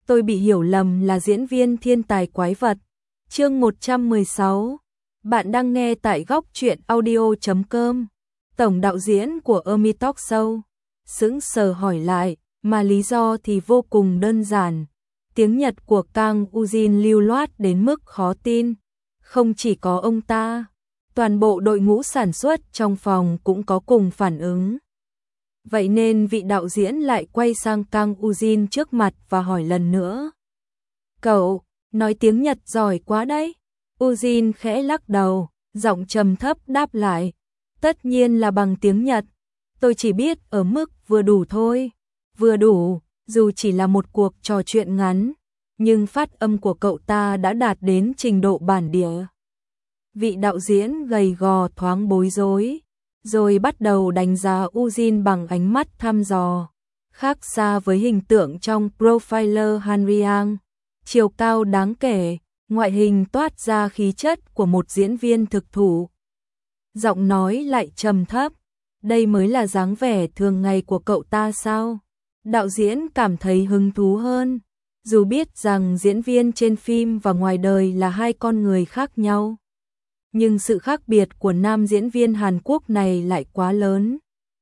tôi bị hiểu lầm là diễn viên thiên tài quái vật. Chương 116. Bạn đang nghe tại góc truyện audio.com. Tổng đạo diễn của Amy Talk Show sững sờ hỏi lại, mà lý do thì vô cùng đơn giản. Tiếng Nhật của Kang Ujin lưu loát đến mức khó tin. Không chỉ có ông ta, toàn bộ đội ngũ sản xuất trong phòng cũng có cùng phản ứng. Vậy nên vị đạo diễn lại quay sang Kang Ujin trước mặt và hỏi lần nữa. Cậu, nói tiếng Nhật giỏi quá đấy. Ujin khẽ lắc đầu, giọng trầm thấp đáp lại. Tất nhiên là bằng tiếng Nhật. Tôi chỉ biết ở mức vừa đủ thôi. Vừa đủ, dù chỉ là một cuộc trò chuyện ngắn, nhưng phát âm của cậu ta đã đạt đến trình độ bản địa. Vị đạo diễn gầy gò thoáng bối rối, rồi bắt đầu đánh giá Ujin bằng ánh mắt thăm dò. Khác xa với hình tượng trong Profiler Hanriang, chiều cao đáng kể, ngoại hình toát ra khí chất của một diễn viên thực thụ. Giọng nói lại trầm thấp, đây mới là dáng vẻ thường ngày của cậu ta sao? Đạo diễn cảm thấy hứng thú hơn, dù biết rằng diễn viên trên phim và ngoài đời là hai con người khác nhau. Nhưng sự khác biệt của nam diễn viên Hàn Quốc này lại quá lớn.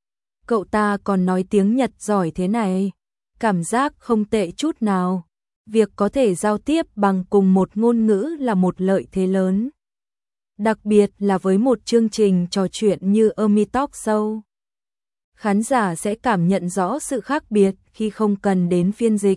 Cậu ta còn nói tiếng Nhật giỏi thế này, cảm giác không tệ chút nào. Việc có thể giao tiếp bằng cùng một ngôn ngữ là một lợi thế lớn. Đặc biệt là với một chương trình trò chuyện như Amy Talk Show. Khán giả sẽ cảm nhận rõ sự khác biệt khi không cần đến phiên dịch.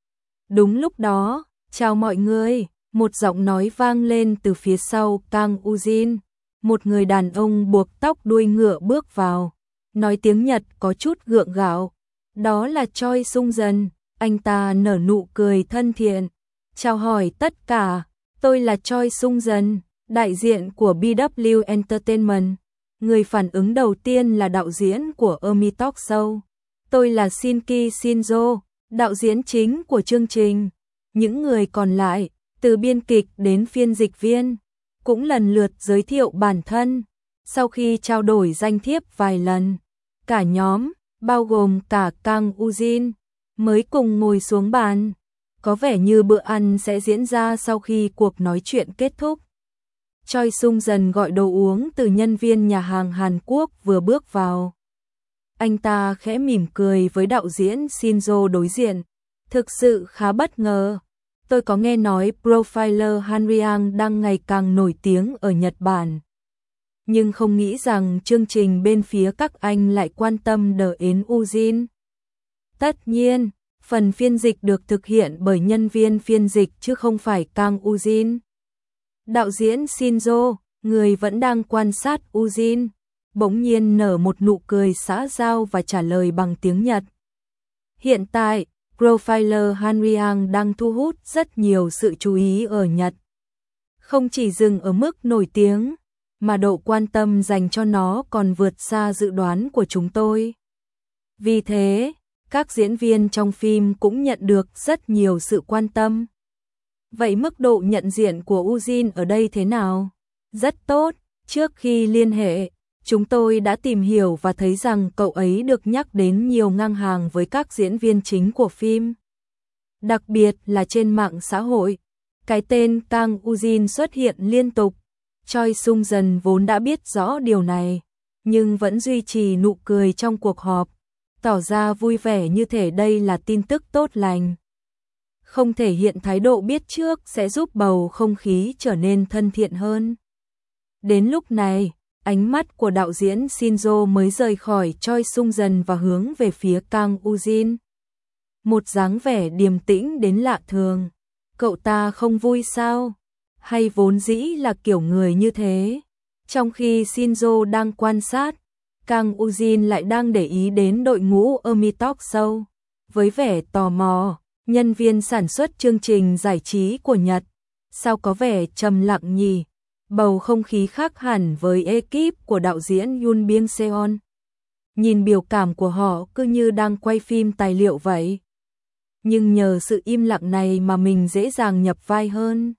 Đúng lúc đó, chào mọi người, một giọng nói vang lên từ phía sau Kang Ujin. Một người đàn ông buộc tóc đuôi ngựa bước vào, nói tiếng Nhật có chút gượng gạo. Đó là Choi Sung-jun, anh ta nở nụ cười thân thiện. Chào hỏi tất cả, tôi là Choi Sung-jun, đại diện của BW Entertainment. Người phản ứng đầu tiên là đạo diễn của Amy Talk Show. Tôi là Shinki Shinzo, đạo diễn chính của chương trình. Những người còn lại, từ biên kịch đến phiên dịch viên, cũng lần lượt giới thiệu bản thân. Sau khi trao đổi danh thiếp vài lần, cả nhóm, bao gồm cả Kang Ujin, mới cùng ngồi xuống bàn. Có vẻ như bữa ăn sẽ diễn ra sau khi cuộc nói chuyện kết thúc. Choi Sung-jun gọi đồ uống từ nhân viên nhà hàng Hàn Quốc vừa bước vào. Anh ta khẽ mỉm cười với đạo diễn Shinzo đối diện. Thực sự khá bất ngờ. Tôi có nghe nói Profiler Hanriang đang ngày càng nổi tiếng ở Nhật Bản. Nhưng không nghĩ rằng chương trình bên phía các anh lại quan tâm đến Ujin. Tất nhiên, phần phiên dịch được thực hiện bởi nhân viên phiên dịch chứ không phải Kang Ujin. Đạo diễn Shinzo, người vẫn đang quan sát Ujin, bỗng nhiên nở một nụ cười xã giao và trả lời bằng tiếng Nhật. Hiện tại, Profiler Hanriang đang thu hút rất nhiều sự chú ý ở Nhật. Không chỉ dừng ở mức nổi tiếng, mà độ quan tâm dành cho nó còn vượt xa dự đoán của chúng tôi. Vì thế, các diễn viên trong phim cũng nhận được rất nhiều sự quan tâm. Vậy mức độ nhận diện của Ujin ở đây thế nào? Rất tốt, trước khi liên hệ, chúng tôi đã tìm hiểu và thấy rằng cậu ấy được nhắc đến nhiều ngang hàng với các diễn viên chính của phim. Đặc biệt là trên mạng xã hội, cái tên Kang Ujin xuất hiện liên tục. Choi Sung-jun vốn đã biết rõ điều này, nhưng vẫn duy trì nụ cười trong cuộc họp, tỏ ra vui vẻ như thể đây là tin tức tốt lành. Không thể hiện thái độ biết trước sẽ giúp bầu không khí trở nên thân thiện hơn. Đến lúc này, ánh mắt của đạo diễn Shinzo mới rời khỏi Choi Sung-jun và hướng về phía Kang Ujin. Một dáng vẻ điềm tĩnh đến lạ thường. Cậu ta không vui sao? Hay vốn dĩ là kiểu người như thế? Trong khi Shinzo đang quan sát, Kang Ujin lại đang để ý đến đội ngũ Amy Talk Show. Với vẻ tò mò, nhân viên sản xuất chương trình giải trí của Nhật, sao có vẻ trầm lặng nhỉ? Bầu không khí khác hẳn với ekip của đạo diễn Yoon Byung Seon. Nhìn biểu cảm của họ cứ như đang quay phim tài liệu vậy. Nhưng nhờ sự im lặng này mà mình dễ dàng nhập vai hơn.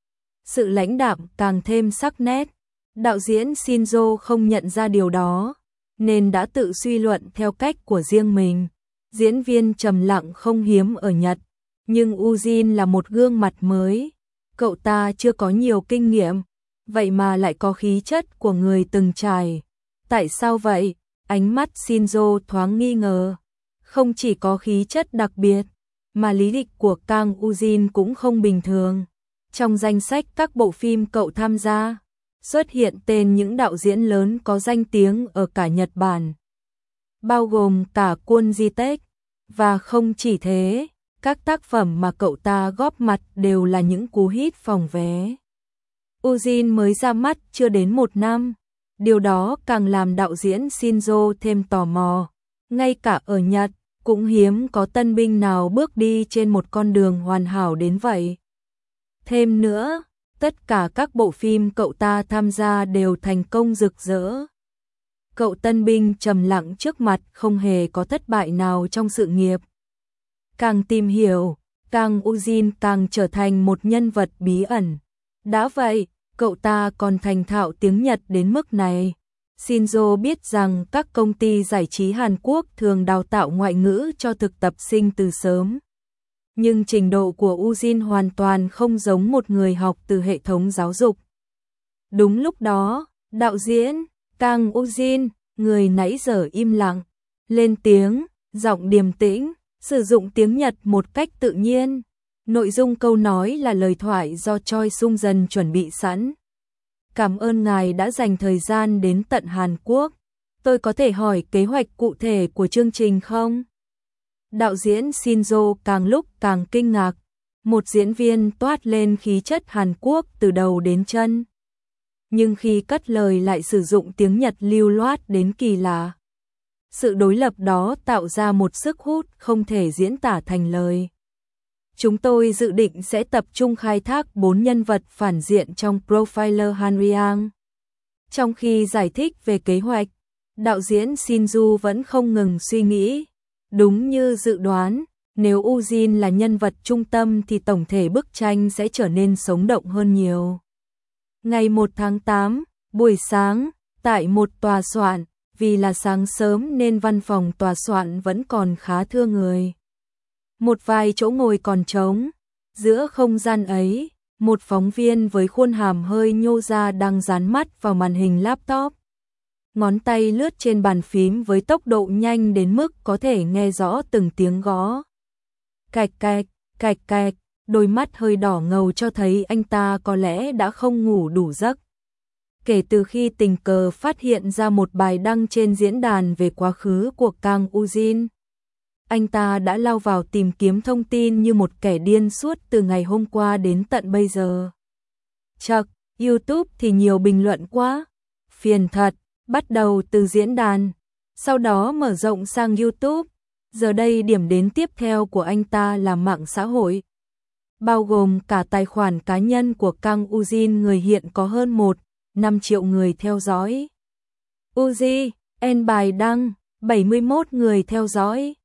Sự lãnh đạm càng thêm sắc nét. Đạo diễn Shinzo không nhận ra điều đó, nên đã tự suy luận theo cách của riêng mình. Diễn viên trầm lặng không hiếm ở Nhật, Nhưng Ujin là một gương mặt mới, cậu ta chưa có nhiều kinh nghiệm, vậy mà lại có khí chất của người từng trải. Tại sao vậy? Ánh mắt Shinzo thoáng nghi ngờ. Không chỉ có khí chất đặc biệt, mà lý lịch của Kang Ujin cũng không bình thường. Trong danh sách các bộ phim cậu tham gia, xuất hiện tên những đạo diễn lớn có danh tiếng ở cả Nhật Bản, bao gồm cả Kwon Ji-taek. Và không chỉ thế, các tác phẩm mà cậu ta góp mặt đều là những cú hit phòng vé. Ujin mới ra mắt chưa đến 1 năm, điều đó càng làm đạo diễn Shinzo thêm tò mò. Ngay cả ở Nhật, cũng hiếm có tân binh nào bước đi trên một con đường hoàn hảo đến vậy. Thêm nữa, tất cả các bộ phim cậu ta tham gia đều thành công rực rỡ. Cậu tân binh trầm lặng trước mặt không hề có thất bại nào trong sự nghiệp. Càng tìm hiểu, Kang Ujin càng trở thành một nhân vật bí ẩn. Đã vậy, cậu ta còn thành thạo tiếng Nhật đến mức này. Shinzo biết rằng các công ty giải trí Hàn Quốc thường đào tạo ngoại ngữ cho thực tập sinh từ sớm. Nhưng trình độ của Ujin hoàn toàn không giống một người học từ hệ thống giáo dục. Đúng lúc đó, đạo diễn Kang Ujin, người nãy giờ im lặng, lên tiếng, giọng điềm tĩnh, sử dụng tiếng Nhật một cách tự nhiên. Nội dung câu nói là lời thoại do Choi Sung Dần chuẩn bị sẵn. Cảm ơn ngài đã dành thời gian đến tận Hàn Quốc. Tôi có thể hỏi kế hoạch cụ thể của chương trình không? Đạo diễn Shinzo càng lúc càng kinh ngạc. Một diễn viên toát lên khí chất Hàn Quốc từ đầu đến chân. Nhưng khi cất lời lại sử dụng tiếng Nhật lưu loát đến kỳ lạ. Sự đối lập đó tạo ra một sức hút không thể diễn tả thành lời. Chúng tôi dự định sẽ tập trung khai thác 4 nhân vật phản diện trong Profiler Hanryang. Trong khi giải thích về kế hoạch, đạo diễn Shinju vẫn không ngừng suy nghĩ. Đúng như dự đoán, nếu Ujin là nhân vật trung tâm thì tổng thể bức tranh sẽ trở nên sống động hơn nhiều. Ngày 1 tháng 8, buổi sáng, tại một tòa soạn, vì là sáng sớm nên văn phòng tòa soạn vẫn còn khá thưa người. Một vài chỗ ngồi còn trống. Giữa không gian ấy, một phóng viên với khuôn hàm hơi nhô ra đang dán mắt vào màn hình laptop. Ngón tay lướt trên bàn phím với tốc độ nhanh đến mức có thể nghe rõ từng tiếng gõ. Cạch cạch, cạch cạch, đôi mắt hơi đỏ ngầu cho thấy anh ta có lẽ đã không ngủ đủ giấc. Kể từ khi tình cờ phát hiện ra một bài đăng trên diễn đàn về quá khứ của Kang Ujin, anh ta đã lao vào tìm kiếm thông tin như một kẻ điên suốt từ ngày hôm qua đến tận bây giờ. Chậc, YouTube thì nhiều bình luận quá. Phiền thật, bắt đầu từ diễn đàn, sau đó mở rộng sang YouTube. Giờ đây điểm đến tiếp theo của anh ta là mạng xã hội, bao gồm cả tài khoản cá nhân của Kang Ujin, người hiện có hơn 1,5 triệu người theo dõi. Uji, en bài đăng, 71 người theo dõi.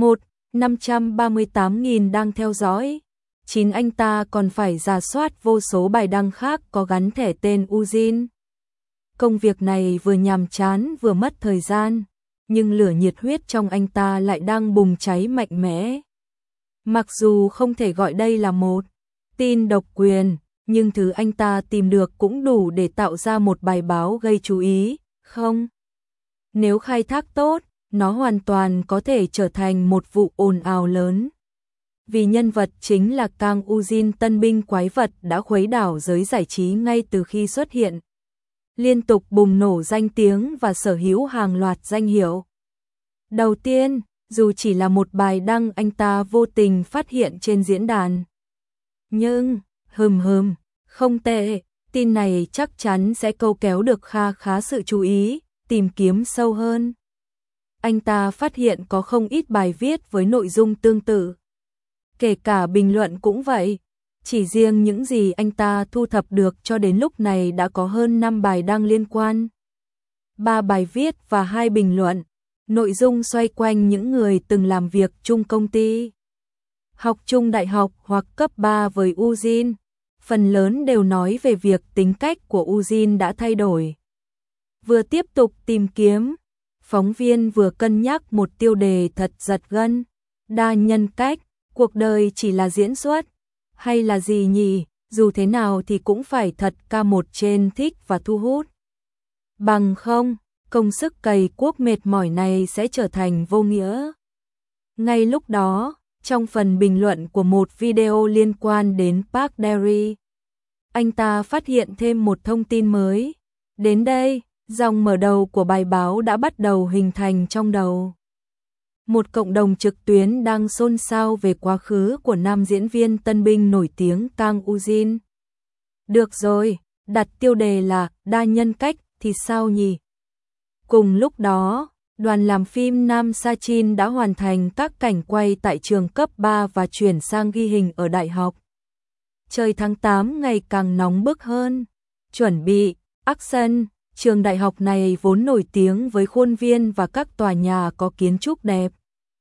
1,538.000 đang theo dõi. Anh ta còn phải rà soát vô số bài đăng khác có gắn thẻ tên Ujin. Công việc này vừa nhàm chán vừa mất thời gian, nhưng lửa nhiệt huyết trong anh ta lại đang bùng cháy mạnh mẽ. Mặc dù không thể gọi đây là một tin độc quyền, nhưng thứ anh ta tìm được cũng đủ để tạo ra một bài báo gây chú ý, không? Nếu khai thác tốt, nó hoàn toàn có thể trở thành một vụ ồn ào lớn. Vì nhân vật chính là Kang Ujin, tân binh quái vật đã khuấy đảo giới giải trí ngay từ khi xuất hiện. Liên tục bùng nổ danh tiếng và sở hữu hàng loạt danh hiệu. Đầu tiên, dù chỉ là một bài đăng anh ta vô tình phát hiện trên diễn đàn. Nhưng, không tệ, tin này chắc chắn sẽ câu kéo được khá sự chú ý, tìm kiếm sâu hơn. Anh ta phát hiện có không ít bài viết với nội dung tương tự. Kể cả bình luận cũng vậy. Chỉ riêng những gì anh ta thu thập được cho đến lúc này đã có hơn 5 bài đăng liên quan. 3 bài viết và 2 bình luận. Nội dung xoay quanh những người từng làm việc chung công ty, học chung đại học hoặc cấp 3 với Ujin. Phần lớn đều nói về việc tính cách của Ujin đã thay đổi. Vừa tiếp tục tìm kiếm, phóng viên vừa cân nhắc một tiêu đề thật giật gân. Đa nhân cách, Cuộc đời chỉ là diễn xuất, hay là gì nhỉ? Dù thế nào thì cũng phải thật ca một trên thích và thu hút. Bằng không, công sức cày cuốc mệt mỏi này sẽ trở thành vô nghĩa. Ngay lúc đó, trong phần bình luận của một video liên quan đến Park Dae-ri, anh ta phát hiện thêm một thông tin mới. Đến đây, dòng mở đầu của bài báo đã bắt đầu hình thành trong đầu. Một cộng đồng trực tuyến đang xôn xao về quá khứ của nam diễn viên tân binh nổi tiếng Kang Woo-jin. Được rồi, đặt tiêu đề là đa nhân cách thì sao nhỉ? Cùng lúc đó, đoàn làm phim Nam Sa-chin đã hoàn thành các cảnh quay tại trường cấp 3 và chuyển sang ghi hình ở đại học. Trời tháng 8 ngày càng nóng bức hơn. Chuẩn bị, action, trường đại học này vốn nổi tiếng với khuôn viên và các tòa nhà có kiến trúc đẹp.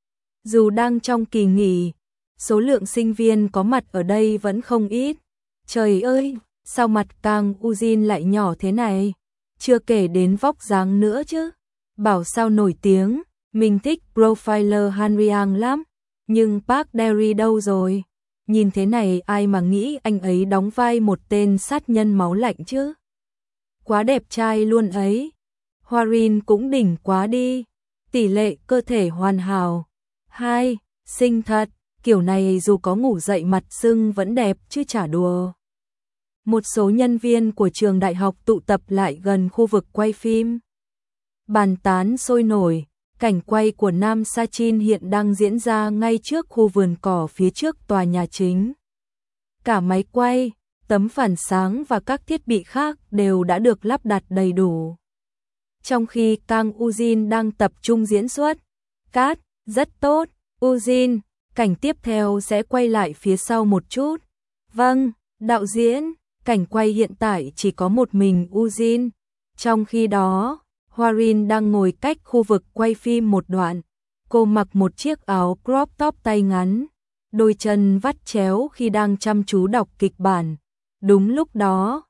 Dù đang trong kỳ nghỉ, số lượng sinh viên có mặt ở đây vẫn không ít. Trời ơi, sao mặt Kang Woo-jin lại nhỏ thế này? Chưa kể đến vóc dáng nữa chứ. Bảo sao nổi tiếng, mình thích profiler Han Riang lắm. Nhưng Park Dae-ri đâu rồi? Nhìn thế này ai mà nghĩ anh ấy đóng vai một tên sát nhân máu lạnh chứ? Quá đẹp trai luôn ấy. Hwarin cũng đỉnh quá đi. Tỷ lệ cơ thể hoàn hảo. Xinh thật, kiểu này dù có ngủ dậy mặt sưng vẫn đẹp chứ chả đùa. Một số nhân viên của trường đại học tụ tập lại gần khu vực quay phim. Bàn tán sôi nổi, cảnh quay của Nam Sa-chin hiện đang diễn ra ngay trước khu vườn cỏ phía trước tòa nhà chính. Cả máy quay, tấm phản sáng và các thiết bị khác đều đã được lắp đặt đầy đủ. Trong khi Kang Woo-jin đang tập trung diễn xuất, cát, rất tốt, Woo-jin, cảnh tiếp theo sẽ quay lại phía sau một chút. Vâng, đạo diễn, cảnh quay hiện tại chỉ có một mình Woo-jin. Trong khi đó, Hwarin đang ngồi cách khu vực quay phim một đoạn. Cô mặc một chiếc áo crop top tay ngắn, đôi chân vắt chéo khi đang chăm chú đọc kịch bản. Đúng lúc đó,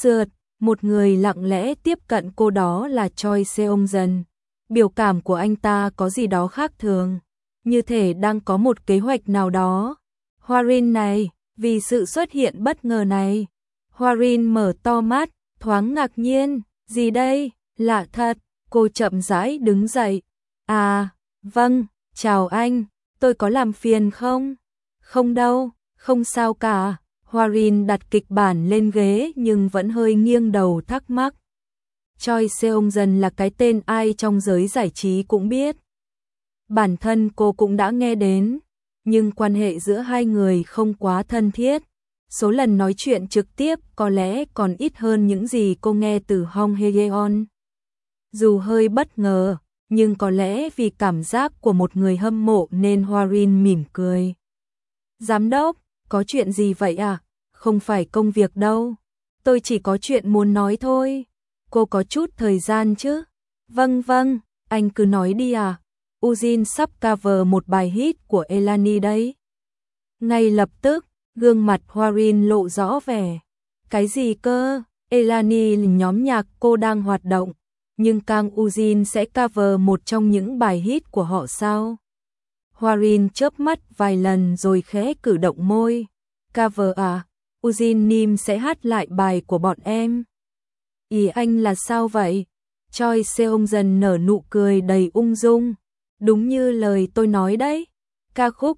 một người lặng lẽ tiếp cận cô, đó là Choi Seong-jeon. Biểu cảm của anh ta có gì đó khác thường, như thể đang có một kế hoạch nào đó. Hwarin này, vì sự xuất hiện bất ngờ này, Hwarin mở to mắt, thoáng ngạc nhiên, gì đây, lạ thật, cô chậm rãi đứng dậy. À, vâng, chào anh, tôi có làm phiền không? Không đâu, không sao cả. Hwarin đặt kịch bản lên ghế nhưng vẫn hơi nghiêng đầu thắc mắc. Choi Seong-jeon là cái tên ai trong giới giải trí cũng biết. Bản thân cô cũng đã nghe đến, nhưng quan hệ giữa hai người không quá thân thiết. Số lần nói chuyện trực tiếp có lẽ còn ít hơn những gì cô nghe từ Hong Hye-yeon. Dù hơi bất ngờ, nhưng có lẽ vì cảm giác của một người hâm mộ nên Hwarin mỉm cười. Giám đốc, có chuyện gì vậy à? Không phải công việc đâu. Tôi chỉ có chuyện muốn nói thôi. Cô có chút thời gian chứ? Vâng, anh cứ nói đi à. Woo-jin sắp cover một bài hit của Elani đấy. Ngay lập tức, gương mặt Hwarin lộ rõ vẻ. Cái gì cơ? Elani là nhóm nhạc cô đang hoạt động, nhưng Kang Woo-jin sẽ cover một trong những bài hit của họ sao? Hwarin chớp mắt vài lần rồi khẽ cử động môi. Cover à? Woo-jin Nim sẽ hát lại bài của bọn em. Ý anh là sao vậy? Choi Seong-jeon nở nụ cười đầy ung dung. Đúng như lời tôi nói đấy. Ca khúc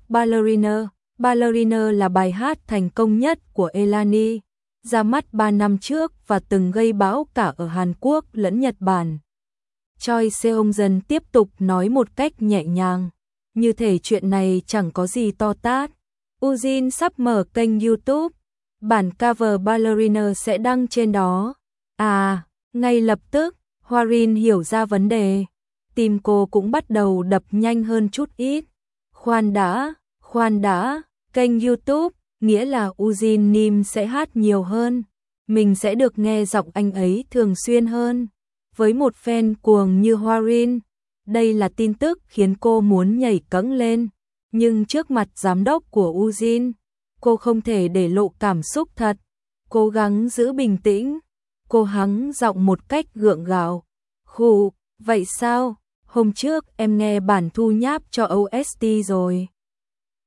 Ballerina là bài hát thành công nhất của Elani, ra mắt 3 năm trước và từng gây bão cả ở Hàn Quốc lẫn Nhật Bản. Choi Seong-jeon tiếp tục nói một cách nhẹ nhàng, như thể chuyện này chẳng có gì to tát. Woo-jin sắp mở kênh YouTube, bản cover Ballerina sẽ đăng trên đó. À, ngay lập tức, Hwarin hiểu ra vấn đề. Tim cô cũng bắt đầu đập nhanh hơn chút ít. Khoan đã, kênh YouTube, nghĩa là Woo-jin Nim sẽ hát nhiều hơn. Mình sẽ được nghe giọng anh ấy thường xuyên hơn. Với một fan cuồng như Hwarin, đây là tin tức khiến cô muốn nhảy cẫng lên. Nhưng trước mặt giám đốc của Woo-jin, cô không thể để lộ cảm xúc thật. Cố gắng giữ bình tĩnh. Cô hắng giọng một cách gượng gạo. Khụ, vậy sao? Hôm trước em nghe bản thu nháp cho OST rồi.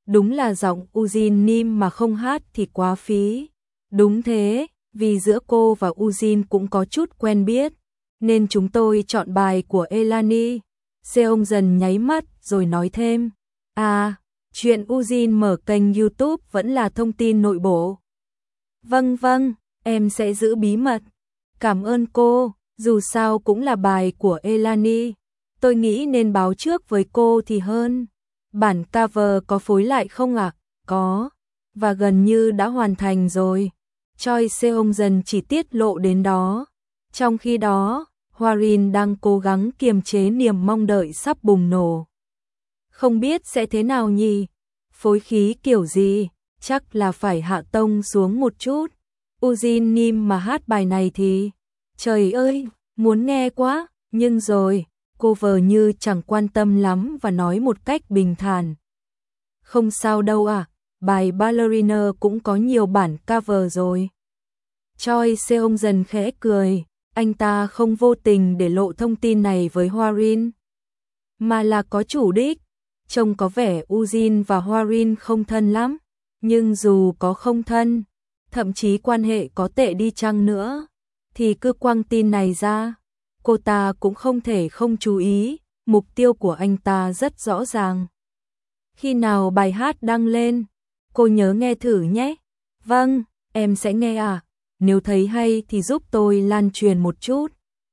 đúng là giọng Ujin Nim mà không hát thì quá phí. Đúng thế, vì giữa cô và Ujin cũng có chút quen biết, nên chúng tôi chọn bài của Elani. Seong dần nháy mắt rồi nói thêm, à, chuyện Ujin mở kênh YouTube vẫn là thông tin nội bộ. Vâng vâng, em sẽ giữ bí mật. Cảm ơn cô, dù sao cũng là bài của Elani. Tôi nghĩ nên báo trước với cô thì hơn. Bản cover có phối lại không ạ? Có, và gần như đã hoàn thành rồi. Choi Seong dần chỉ tiết lộ đến đó. Trong khi đó, Hwarin đang cố gắng kiềm chế niềm mong đợi sắp bùng nổ. Không biết sẽ thế nào nhỉ? Phối khí kiểu gì? Chắc là phải hạ tông xuống một chút. Ujin Nim mà hát bài này thì... Trời ơi, muốn nghe quá, nhưng rồi, cô vờ như chẳng quan tâm lắm và nói một cách bình thản. Không sao đâu à, bài Ballerina cũng có nhiều bản cover rồi. Choi Seong dần khẽ cười, anh ta không vô tình để lộ thông tin này với Hwarin, mà là có chủ đích. Trông có vẻ Ujin và Hwarin không thân lắm, nhưng dù có không thân, thậm chí quan hệ có tệ đi chăng nữa, thì cứ quăng tin này ra, cô ta cũng không thể không chú ý, mục tiêu của anh ta rất rõ ràng. Khi nào bài hát đăng lên, cô nhớ nghe thử nhé. Vâng, em sẽ nghe à, nếu thấy hay thì giúp tôi lan truyền một chút.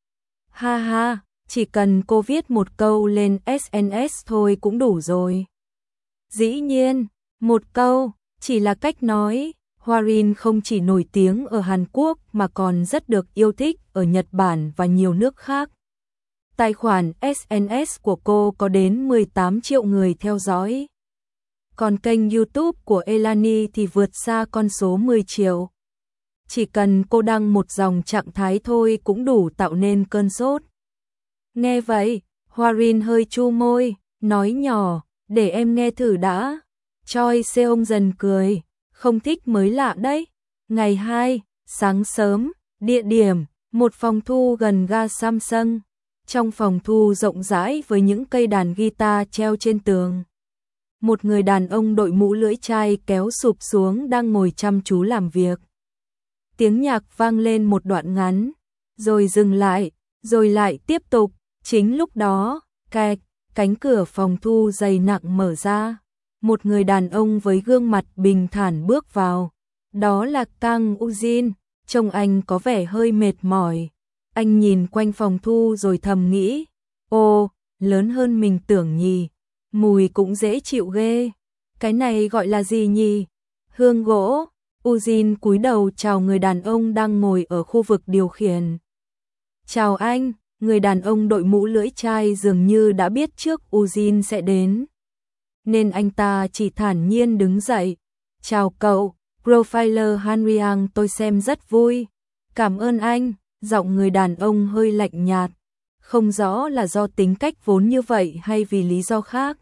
Ha ha, chỉ cần cô viết một câu lên SNS thôi cũng đủ rồi. Dĩ nhiên, một câu, chỉ là cách nói. Hwarin không chỉ nổi tiếng ở Hàn Quốc mà còn rất được yêu thích ở Nhật Bản và nhiều nước khác. Tài khoản SNS của cô có đến 18 triệu người theo dõi. Còn kênh YouTube của Elani thì vượt xa con số 10 triệu. Chỉ cần cô đăng một dòng trạng thái thôi cũng đủ tạo nên cơn sốt. Nghe vậy, Hwarin hơi chu môi, nói nhỏ, để em nghe thử đã. Choi Seong dần cười, không thích mới lạ đấy. Ngày 2, sáng sớm, địa điểm, một phòng thu gần ga Samsung. Trong phòng thu rộng rãi với những cây đàn guitar treo trên tường. Một người đàn ông đội mũ lưỡi chai kéo sụp xuống đang ngồi chăm chú làm việc. Tiếng nhạc vang lên một đoạn ngắn, rồi dừng lại, rồi lại tiếp tục. Chính lúc đó, kẹt, cánh cửa phòng thu dày nặng mở ra. Một người đàn ông với gương mặt bình thản bước vào. Đó là Kang Ujin, trông anh có vẻ hơi mệt mỏi. Anh nhìn quanh phòng thu rồi thầm nghĩ, ô, lớn hơn mình tưởng nhỉ, mùi cũng dễ chịu ghê. Cái này gọi là gì nhỉ? Hương gỗ. Ujin cúi đầu chào người đàn ông đang ngồi ở khu vực điều khiển. Chào anh, người đàn ông đội mũ lưỡi chai dường như đã biết trước Ujin sẽ đến. Nên anh ta chỉ thản nhiên đứng dậy. Chào cậu, Profiler Hanriang, tôi xem rất vui. Cảm ơn anh, giọng người đàn ông hơi lạnh nhạt. Không rõ là do tính cách vốn như vậy hay vì lý do khác.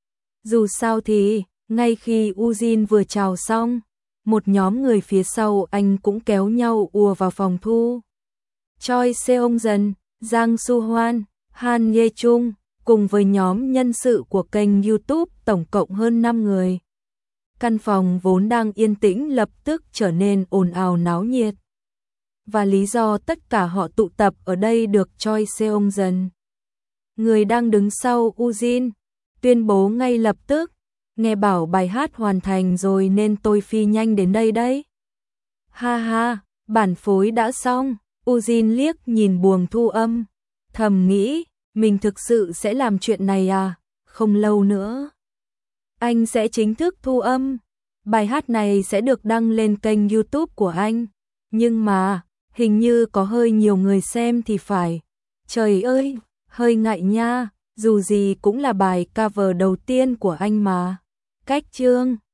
Dù sao thì, ngay khi Ujin vừa chào xong, một nhóm người phía sau anh cũng kéo nhau ùa vào phòng thu. Choi Seong dần, Giang Su Hoan, Han Ye Chung, cùng với nhóm nhân sự của kênh YouTube tổng cộng hơn 5 người. Căn phòng vốn đang yên tĩnh lập tức trở nên ồn ào náo nhiệt. Và lý do tất cả họ tụ tập ở đây được Choi Seong dần, người đang đứng sau Ujin, tuyên bố ngay lập tức. Nghe bảo bài hát hoàn thành rồi nên tôi phi nhanh đến đây đấy. Ha ha, bản phối đã xong. Ujin liếc nhìn buồng thu âm, thầm nghĩ, mình thực sự sẽ làm chuyện này à? Không lâu nữa, anh sẽ chính thức thu âm. Bài hát này sẽ được đăng lên kênh YouTube của anh. Nhưng mà, hình như có hơi nhiều người xem thì phải. Trời ơi, hơi ngại nha, dù gì cũng là bài cover đầu tiên của anh mà. Cách chương